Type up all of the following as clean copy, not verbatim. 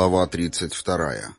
Глава 32.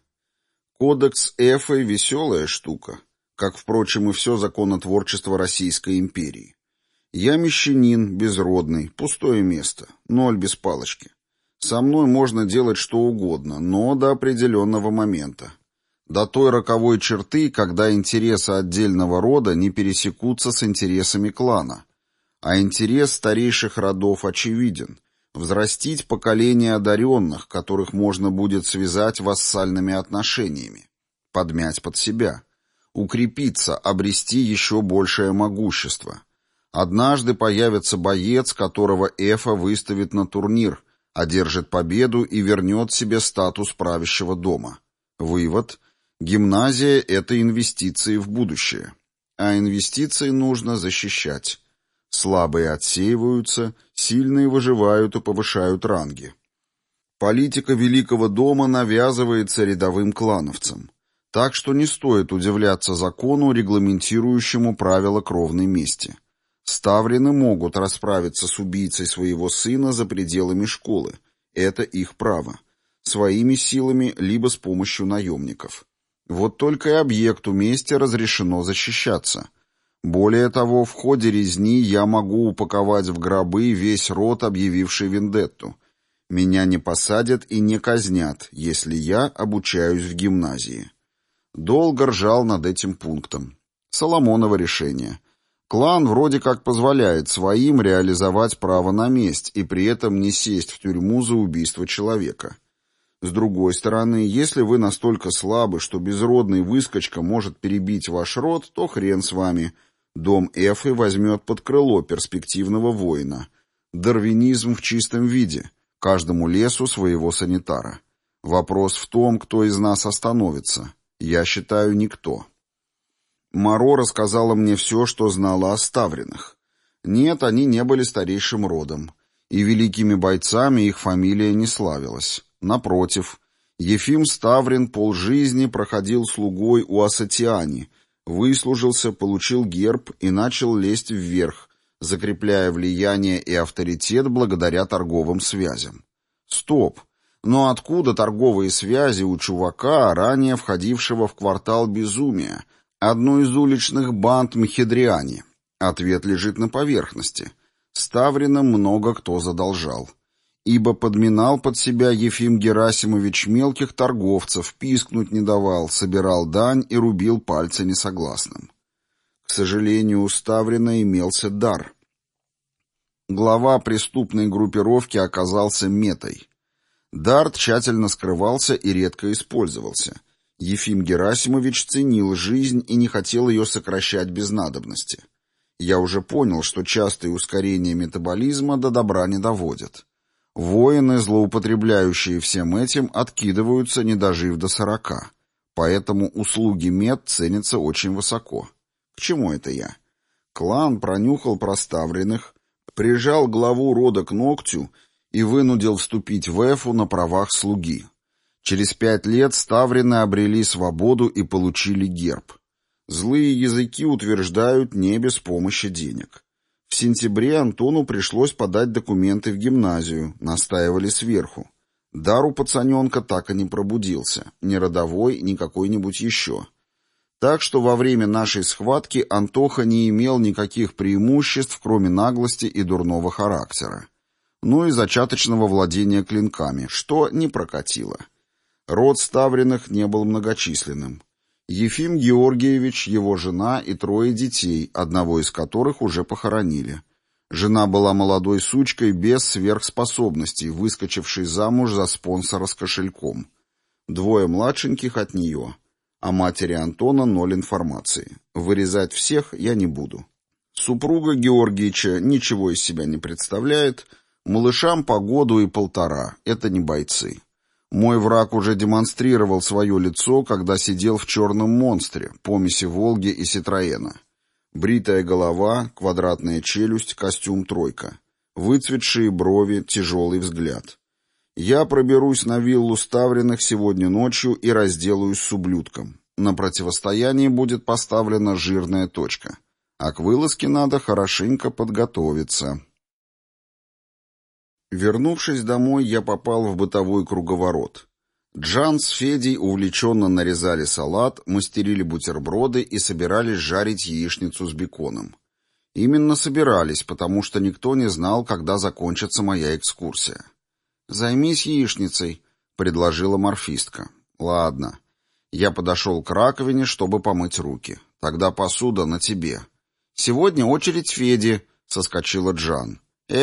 Кодекс Эфы — веселая штука, как, впрочем, и все законотворчество Российской империи. Я мещанин, безродный, пустое место, ноль без палочки. Со мной можно делать что угодно, но до определенного момента. До той роковой черты, когда интересы отдельного рода не пересекутся с интересами клана. А интерес старейших родов очевиден — взрастить поколение одаренных, которых можно будет связать вассальными отношениями, подмять под себя, укрепиться, обрести еще большее могущество. Однажды появится боец, которого Эфа выставит на турнир, одержит победу и вернет себе статус правящего дома. Вывод: гимназия — это инвестиции в будущее. А инвестиции нужно защищать. Слабые отсеиваются, сильные выживают и повышают ранги. Политика Великого дома навязывается рядовым клановцам. Так что не стоит удивляться закону, регламентирующему правила кровной мести. Ставрины могут расправиться с убийцей своего сына за пределами школы. Это их право. Своими силами, либо с помощью наемников. Вот только и объекту мести разрешено защищаться. Более того, в ходе резни я могу упаковать в гробы весь род, объявивший вендетту. Меня не посадят и не казнят, если я обучаюсь в гимназии. Долго ржал над этим пунктом. Соломоново решение. Клан вроде как позволяет своим реализовать право на месть и при этом не сесть в тюрьму за убийство человека. С другой стороны, если вы настолько слабы, что безродный выскочка может перебить ваш род, то хрен с вами. Дом Эфы возьмет под крыло перспективного воина. Дарвинизм в чистом виде. Каждому лесу своего санитара. Вопрос в том, кто из нас остановится. Я считаю, никто. Моро рассказала мне все, что знала о Ставриных. Нет, они не были старейшим родом. И великими бойцами их фамилия не славилась. Напротив, Ефим Ставрин полжизни проходил слугой у Асатиани, выслужился, получил герб и начал лезть вверх, закрепляя влияние и авторитет благодаря торговым связям. Стоп! Но откуда торговые связи у чувака, ранее входившего в квартал безумия, одну из уличных банд Мхедриани? Ответ лежит на поверхности. Ставринам много кто задолжал. Ибо подминал под себя Ефим Герасимович мелких торговцев, пискнуть не давал, собирал дань и рубил пальцы несогласным. К сожалению, у Ставрина имелся дар. Глава преступной группировки оказался метой. Дар тщательно скрывался и редко использовался. Ефим Герасимович ценил жизнь и не хотел ее сокращать без надобности. Я уже понял, что частые ускорения метаболизма до добра не доводят. Воины, злоупотребляющие всем этим, откидываются, не дожив до 40. Поэтому услуги мед ценятся очень высоко. К чему это я? Клан пронюхал про Ставриных, прижал главу рода к ногтю и вынудил вступить в Эфу на правах слуги. Через 5 лет Ставрины обрели свободу и получили герб. Злые языки утверждают, не без помощи денег. В сентябре Антону пришлось подать документы в гимназию, настаивали сверху. Дар у пацаненка так и не пробудился, ни родовой, ни какой-нибудь еще. Так что во время нашей схватки Антоха не имел никаких преимуществ, кроме наглости и дурного характера. Ну и зачаточного владения клинками, что не прокатило. Род Ставриных не был многочисленным. Ефим Георгиевич, его жена и 3 детей, одного из которых уже похоронили. Жена была молодой сучкой без сверхспособностей, выскочившей замуж за спонсора с кошельком. 2 младшеньких от нее. О матери Антона 0 информации. Вырезать всех я не буду. Супруга Георгиевича ничего из себя не представляет. Малышам по году и 1,5. Это не бойцы. Мой враг уже демонстрировал свое лицо, когда сидел в черном монстре, помеси Волги и Ситроена. Бритая голова, квадратная челюсть, костюм 3. Выцветшие брови, тяжелый взгляд. Я проберусь на виллу Ставриных сегодня ночью и разделаюсь с ублюдком. На противостоянии будет поставлена жирная точка. А к вылазке надо хорошенько подготовиться. Вернувшись домой, я попал в бытовой круговорот. Джан с Федей увлеченно нарезали салат, мастерили бутерброды и собирались жарить яичницу с беконом. Именно собирались, потому что никто не знал, когда закончится моя экскурсия. «Займись яичницей», — предложила морфистка. «Ладно». Я подошел к раковине, чтобы помыть руки. «Тогда посуда на тебе». «Сегодня очередь Феди», — соскочила Джан.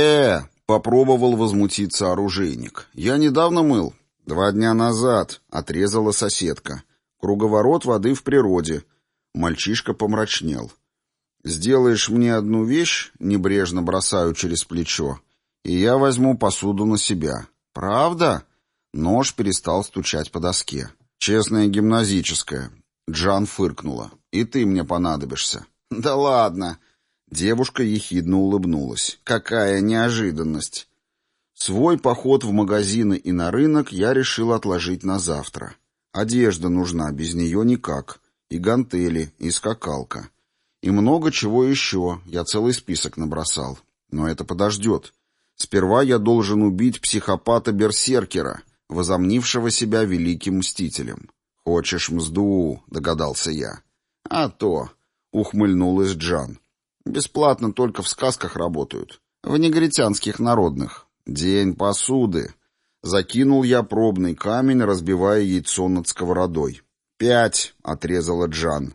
Попробовал возмутиться оружейник. «Я недавно мыл». 2 дня назад», — отрезала соседка. «Круговорот воды в природе». Мальчишка помрачнел. «Сделаешь мне одну вещь», — небрежно бросаю через плечо, «и я возьму посуду на себя». «Правда?» Нож перестал стучать по доске. «Честная гимназическая». Джан фыркнула. «И ты мне понадобишься». «Да ладно». Девушка ехидно улыбнулась. «Какая неожиданность». Свой поход в магазины и на рынок я решил отложить на завтра. Одежда нужна, без нее никак. И гантели, и скакалка. И много чего еще, я целый список набросал. Но это подождет. Сперва я должен убить психопата-берсеркера, возомнившего себя великим мстителем. «Хочешь мзду?» — догадался я. «А то», — ухмыльнулась Джан. «Бесплатно только в сказках работают. В негритянских народных». «День посуды». Закинул я пробный камень, разбивая яйцо над сковородой. 5, — отрезала Джан.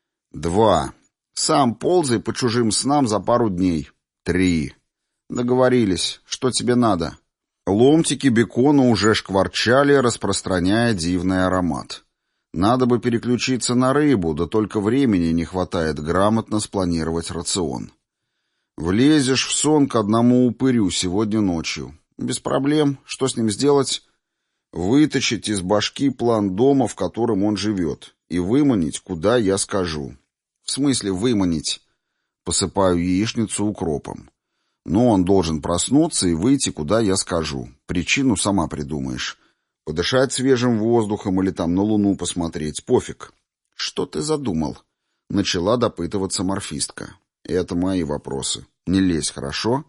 2. Сам ползай по чужим снам за пару дней. 3. Договорились. Что тебе надо? Ломтики бекона уже шкварчали, распространяя дивный аромат. Надо бы переключиться на рыбу, да только времени не хватает грамотно спланировать рацион. Влезешь в сон к одному упырю сегодня ночью. Без проблем. Что с ним сделать? Вытащить из башки план дома, в котором он живет, и выманить, куда я скажу. В смысле выманить? Посыпаю яичницу укропом. Но он должен проснуться и выйти, куда я скажу. Причину сама придумаешь. Подышать свежим воздухом или там на луну посмотреть. Пофиг. Что ты задумал? Начала допытываться морфистка. Это мои вопросы. Не лезь, хорошо?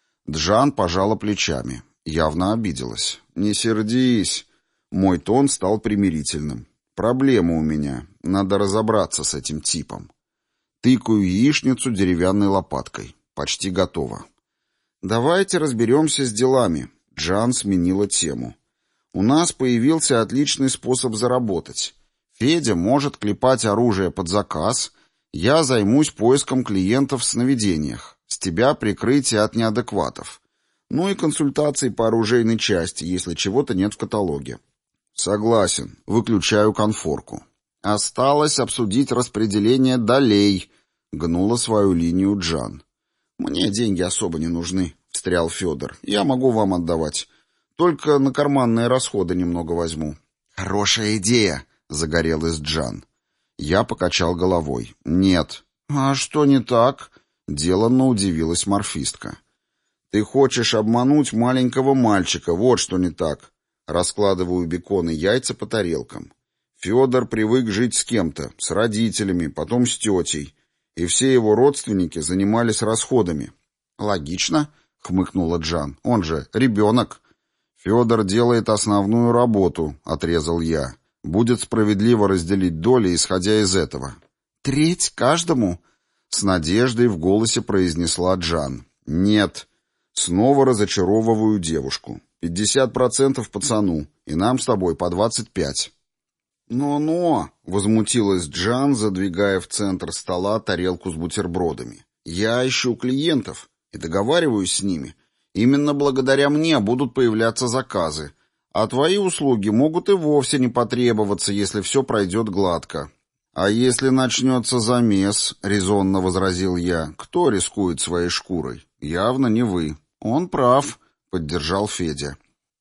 Джан пожала плечами. Явно обиделась. Не сердись. Мой тон стал примирительным. Проблема у меня. Надо разобраться с этим типом. Тыкаю яичницу деревянной лопаткой. Почти готово. Давайте разберемся с делами. Джан сменила тему. У нас появился отличный способ заработать. Федя может клепать оружие под заказ. Я займусь поиском клиентов в сновидениях. С тебя прикрытие от неадекватов. Ну и консультации по оружейной части, если чего-то нет в каталоге. Согласен. Выключаю конфорку. Осталось обсудить распределение долей. Гнула свою линию Джан. Мне деньги особо не нужны, встрял Федор. Я могу вам отдавать. Только на карманные расходы немного возьму. Хорошая идея, загорелась Джан. Я покачал головой. «Нет». «А что не так?» — деланно удивилась морфистка. «Ты хочешь обмануть маленького мальчика, вот что не так». Раскладываю бекон и яйца по тарелкам. Федор привык жить с кем-то, с родителями, потом с тетей, и все его родственники занимались расходами. «Логично», — хмыкнула Джан. «Он же ребенок». «Федор делает основную работу», — отрезал я. «Будет справедливо разделить доли, исходя из этого». «Треть каждому?» — с надеждой в голосе произнесла Джан. «Нет». Снова разочаровываю девушку. 50% пацану, и нам с тобой по 25. «Но-но», — возмутилась Джан, задвигая в центр стола тарелку с бутербродами. «Я ищу клиентов и договариваюсь с ними. Именно благодаря мне будут появляться заказы. А твои услуги могут и вовсе не потребоваться, если все пройдет гладко». «А если начнется замес», — резонно возразил я, — «кто рискует своей шкурой? Явно не вы». «Он прав», — поддержал Федя.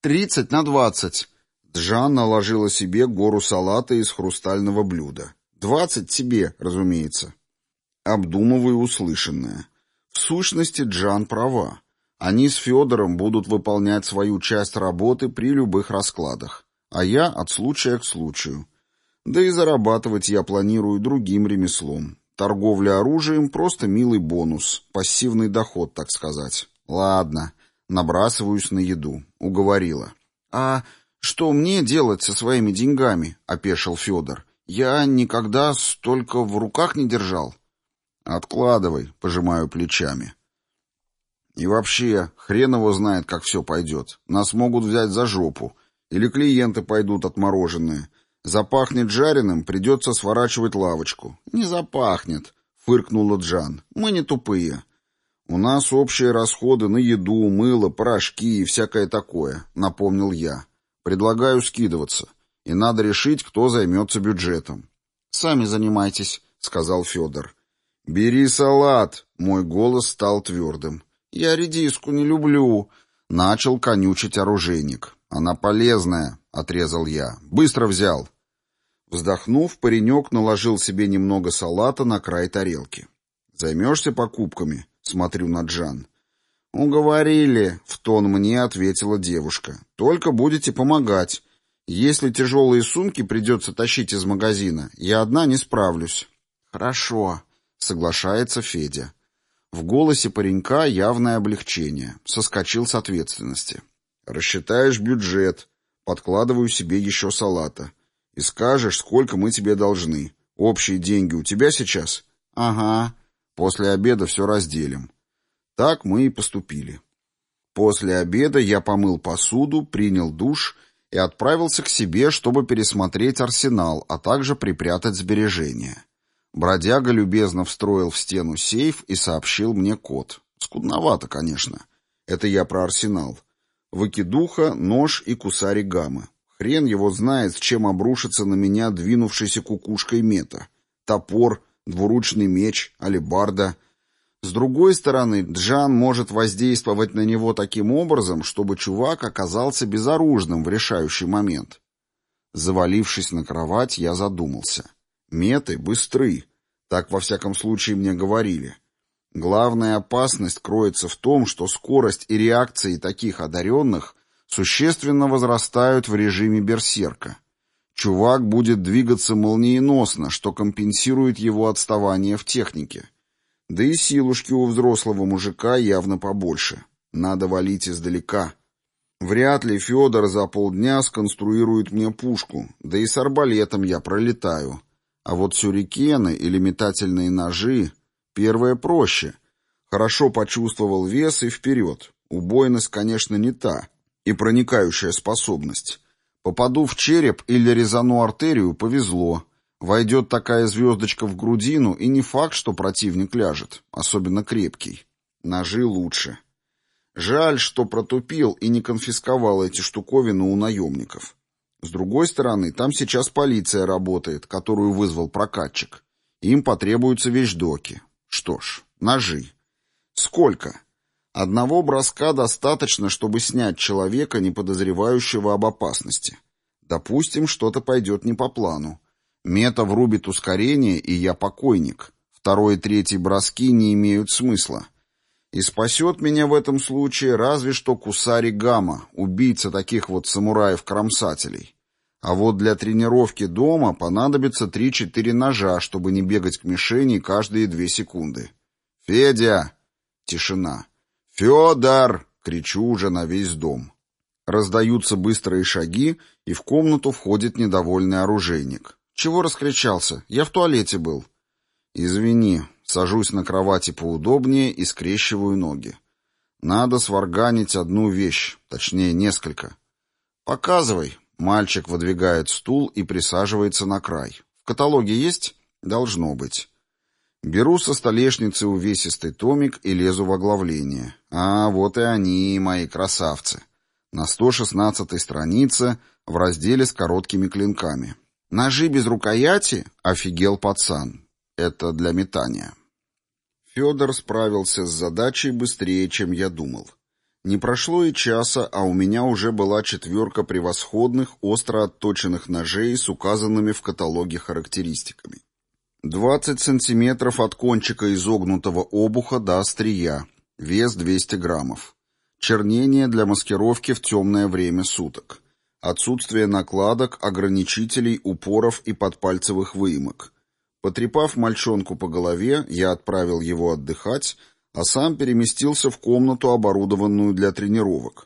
30/20. Джан наложила себе гору салата из хрустального блюда. 20 тебе, разумеется. Обдумываю услышанное. В сущности, Джан права. Они с Федором будут выполнять свою часть работы при любых раскладах, а я от случая к случаю. Да и зарабатывать я планирую другим ремеслом. Торговля оружием — просто милый бонус, пассивный доход, так сказать. Ладно, набрасываюсь на еду. Уговорила. «А «Что мне делать со своими деньгами?» — опешил Федор. «Я никогда столько в руках не держал». «Откладывай», — пожимаю плечами. «И вообще, хрен его знает, как все пойдет. Нас могут взять за жопу. Или клиенты пойдут отмороженные. Запахнет жареным, придется сворачивать лавочку». «Не запахнет», — фыркнула Джан. «Мы не тупые. У нас общие расходы на еду, мыло, порошки и всякое такое», — напомнил я. «Предлагаю скидываться. И надо решить, кто займется бюджетом». «Сами занимайтесь», — сказал Федор. «Бери салат», — мой голос стал твердым. «Я редиску не люблю», — начал конючить оружейник. «Она полезная», — отрезал я. «Быстро взял». Вздохнув, паренек наложил себе немного салата на край тарелки. «Займешься покупками?» — смотрю на Джан. «Уговорили», — в тон мне ответила девушка. «Только будете помогать. Если тяжелые сумки придется тащить из магазина, я одна не справлюсь». «Хорошо», — соглашается Федя. В голосе паренька явное облегчение. Соскочил с ответственности. «Рассчитаешь бюджет. Подкладываю себе еще салата. И скажешь, сколько мы тебе должны. Общие деньги у тебя сейчас?» «Ага. После обеда все разделим». Так мы и поступили. После обеда я помыл посуду, принял душ и отправился к себе, чтобы пересмотреть арсенал, а также припрятать сбережения. Бродяга любезно встроил в стену сейф и сообщил мне код. Скудновато, конечно. Это я про арсенал. Выкидуха, нож и кусари гаммы. Хрен его знает, с чем обрушится на меня двинувшийся кукушкой мета. Топор, двуручный меч, алебарда. С другой стороны, Джан может воздействовать на него таким образом, чтобы чувак оказался безоружным в решающий момент. Завалившись на кровать, я задумался. Меты быстры. Так, во всяком случае, мне говорили. Главная опасность кроется в том, что скорость и реакции таких одаренных существенно возрастают в режиме берсерка. Чувак будет двигаться молниеносно, что компенсирует его отставание в технике. Да и силушки у взрослого мужика явно побольше. Надо валить издалека. Вряд ли Федор за полдня сконструирует мне пушку, да и с арбалетом я пролетаю. А вот сюрикены или метательные ножи — первое проще. Хорошо почувствовал вес и вперед. Убойность, конечно, не та. И проникающая способность. Попаду в череп или резану артерию — повезло. Войдет такая звездочка в грудину, и не факт, что противник ляжет, особенно крепкий. Ножи лучше. Жаль, что протупил и не конфисковал эти штуковины у наемников. С другой стороны, там сейчас полиция работает, которую вызвал прокатчик. Им потребуются вещдоки. Что ж, ножи. Сколько? Одного броска достаточно, чтобы снять человека, не подозревающего об опасности. Допустим, что-то пойдет не по плану. Мета врубит ускорение, и я покойник. Второй и третий броски не имеют смысла. И спасет меня в этом случае разве что кусари гамма, убийца таких вот самураев-кромсателей. А вот для тренировки дома понадобится 3-4 ножа, чтобы не бегать к мишени каждые 2 секунды. «Федя!» Тишина. «Федор!» — кричу уже на весь дом. Раздаются быстрые шаги, и в комнату входит недовольный оружейник. «Чего раскричался? Я в туалете был». «Извини». Сажусь на кровати поудобнее и скрещиваю ноги. Надо сварганить одну вещь, точнее несколько. «Показывай». Мальчик выдвигает стул и присаживается на край. «В каталоге есть?» «Должно быть». Беру со столешницы увесистый томик и лезу в оглавление. А вот и они, мои красавцы. На 116-й странице в разделе с короткими клинками. «Ножи без рукояти?» — офигел пацан. Это для метания. Федор справился с задачей быстрее, чем я думал. Не прошло и часа, а у меня уже была 4 превосходных, остро отточенных ножей с указанными в каталоге характеристиками. 20 сантиметров от кончика изогнутого обуха до острия, вес 200 граммов. Чернение для маскировки в темное время суток. Отсутствие накладок, ограничителей, упоров и подпальцевых выемок. Потрепав мальчонку по голове, я отправил его отдыхать, а сам переместился в комнату, оборудованную для тренировок.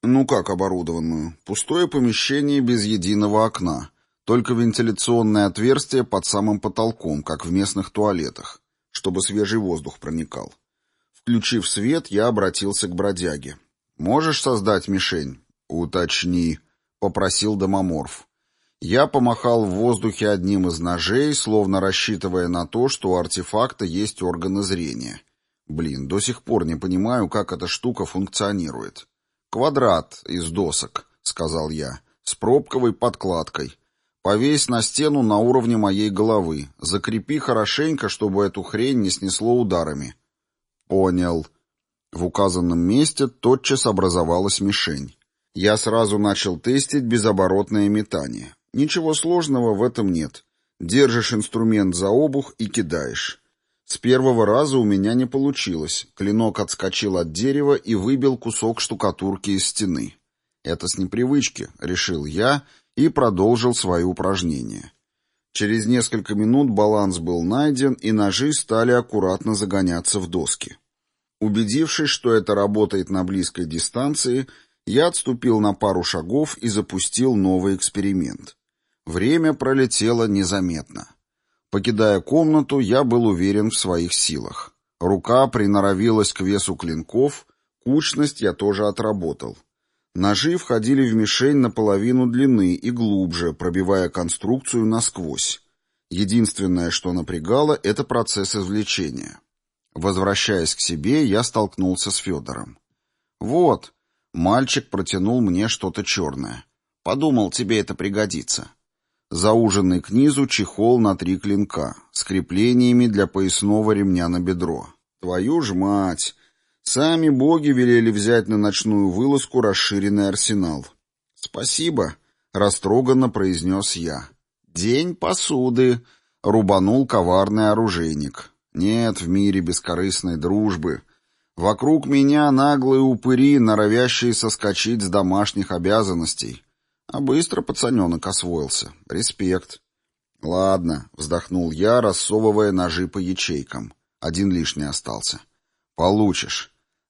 Ну как оборудованную? Пустое помещение без единого окна. Только вентиляционное отверстие под самым потолком, как в местных туалетах, чтобы свежий воздух проникал. Включив свет, я обратился к бродяге. «Можешь создать мишень?» «Уточни», — попросил домоморф. Я помахал в воздухе одним из ножей, словно рассчитывая на то, что у артефакта есть органы зрения. Блин, до сих пор не понимаю, как эта штука функционирует. «Квадрат из досок», — сказал я, — «с пробковой подкладкой. Повесь на стену на уровне моей головы. Закрепи хорошенько, чтобы эту хрень не снесло ударами». «Понял». В указанном месте тотчас образовалась мишень. Я сразу начал тестить безоборотное метание. Ничего сложного в этом нет. Держишь инструмент за обух и кидаешь. С первого раза у меня не получилось. Клинок отскочил от дерева и выбил кусок штукатурки из стены. «Это с непривычки», — решил я и продолжил свои упражнения. Через несколько минут баланс был найден, и ножи стали аккуратно загоняться в доски. Убедившись, что это работает на близкой дистанции, я отступил на пару шагов и запустил новый эксперимент. Время пролетело незаметно. Покидая комнату, я был уверен в своих силах. Рука приноровилась к весу клинков, кучность я тоже отработал. Ножи входили в мишень наполовину длины и глубже, пробивая конструкцию насквозь. Единственное, что напрягало, это процесс извлечения. Возвращаясь к себе, я столкнулся с Федором. «Вот», — мальчик протянул мне что-то черное. «Подумал, тебе это пригодится». Зауженный к низу чехол на 3 клинка, с креплениями для поясного ремня на бедро. Твою ж мать! Сами боги велели взять на ночную вылазку расширенный арсенал. «Спасибо», — растроганно произнес я. «День посуды», — рубанул коварный оружейник. «Нет в мире бескорыстной дружбы. Вокруг меня наглые упыри, норовящие соскочить с домашних обязанностей. А быстро пацаненок освоился. Респект». «Ладно», — вздохнул я, рассовывая ножи по ячейкам. Один лишний остался. «Получишь».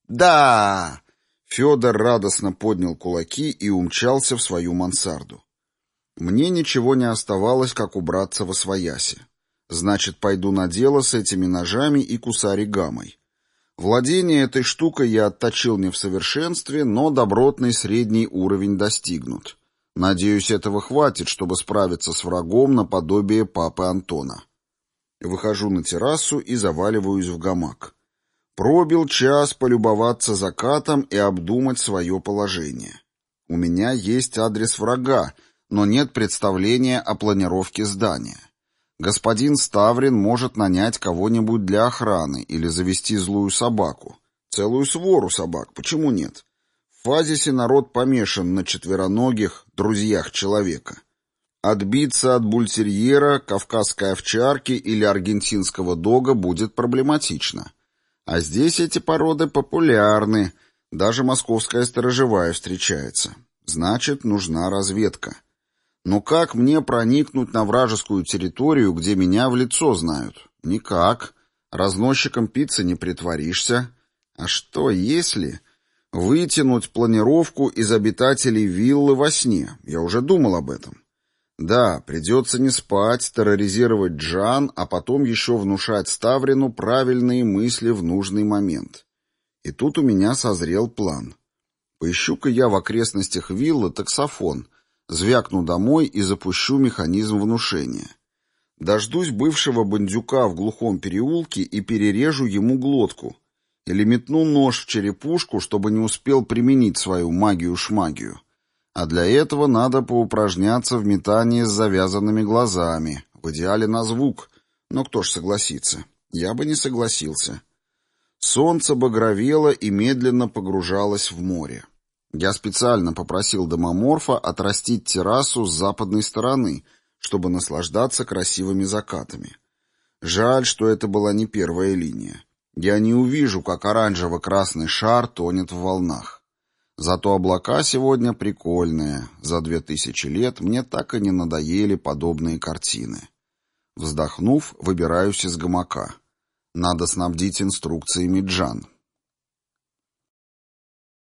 «Да!» Федор радостно поднял кулаки и умчался в свою мансарду. Мне ничего не оставалось, как убраться восвояси. Значит, пойду на дело с этими ножами и кусаригамой. Владение этой штукой я отточил не в совершенстве, но добротный средний уровень достигнут. Надеюсь, этого хватит, чтобы справиться с врагом наподобие папы Антона. Выхожу на террасу и заваливаюсь в гамак. Пробил час полюбоваться закатом и обдумать свое положение. У меня есть адрес врага, но нет представления о планировке здания. Господин Ставрин может нанять кого-нибудь для охраны или завести злую собаку. Целую свору собак, почему нет? В Фазисе народ помешан на четвероногих друзьях человека. Отбиться от бультерьера, кавказской овчарки или аргентинского дога будет проблематично. А здесь эти породы популярны, даже московская сторожевая встречается. Значит, нужна разведка. Но как мне проникнуть на вражескую территорию, где меня в лицо знают? Никак. Разносчиком пиццы не притворишься. А что если вытянуть планировку из обитателей виллы во сне? Я уже думал об этом. Да, придется не спать, терроризировать Джан, а потом еще внушать Ставрину правильные мысли в нужный момент. И тут у меня созрел план. Поищу-ка я в окрестностях виллы таксофон, звякну домой и запущу механизм внушения. Дождусь бывшего бандюка в глухом переулке и перережу ему глотку. Или метну нож в черепушку, чтобы не успел применить свою магию-шмагию. А для этого надо поупражняться в метании с завязанными глазами, в идеале на звук. Но кто ж согласится? Я бы не согласился. Солнце багровело и медленно погружалось в море. Я специально попросил домоморфа отрастить террасу с западной стороны, чтобы наслаждаться красивыми закатами. Жаль, что это была не первая линия. Я не увижу, как оранжево-красный шар тонет в волнах. Зато облака сегодня прикольные. За 2000 лет мне так и не надоели подобные картины. Вздохнув, выбираюсь из гамака. Надо снабдить инструкциями Джан.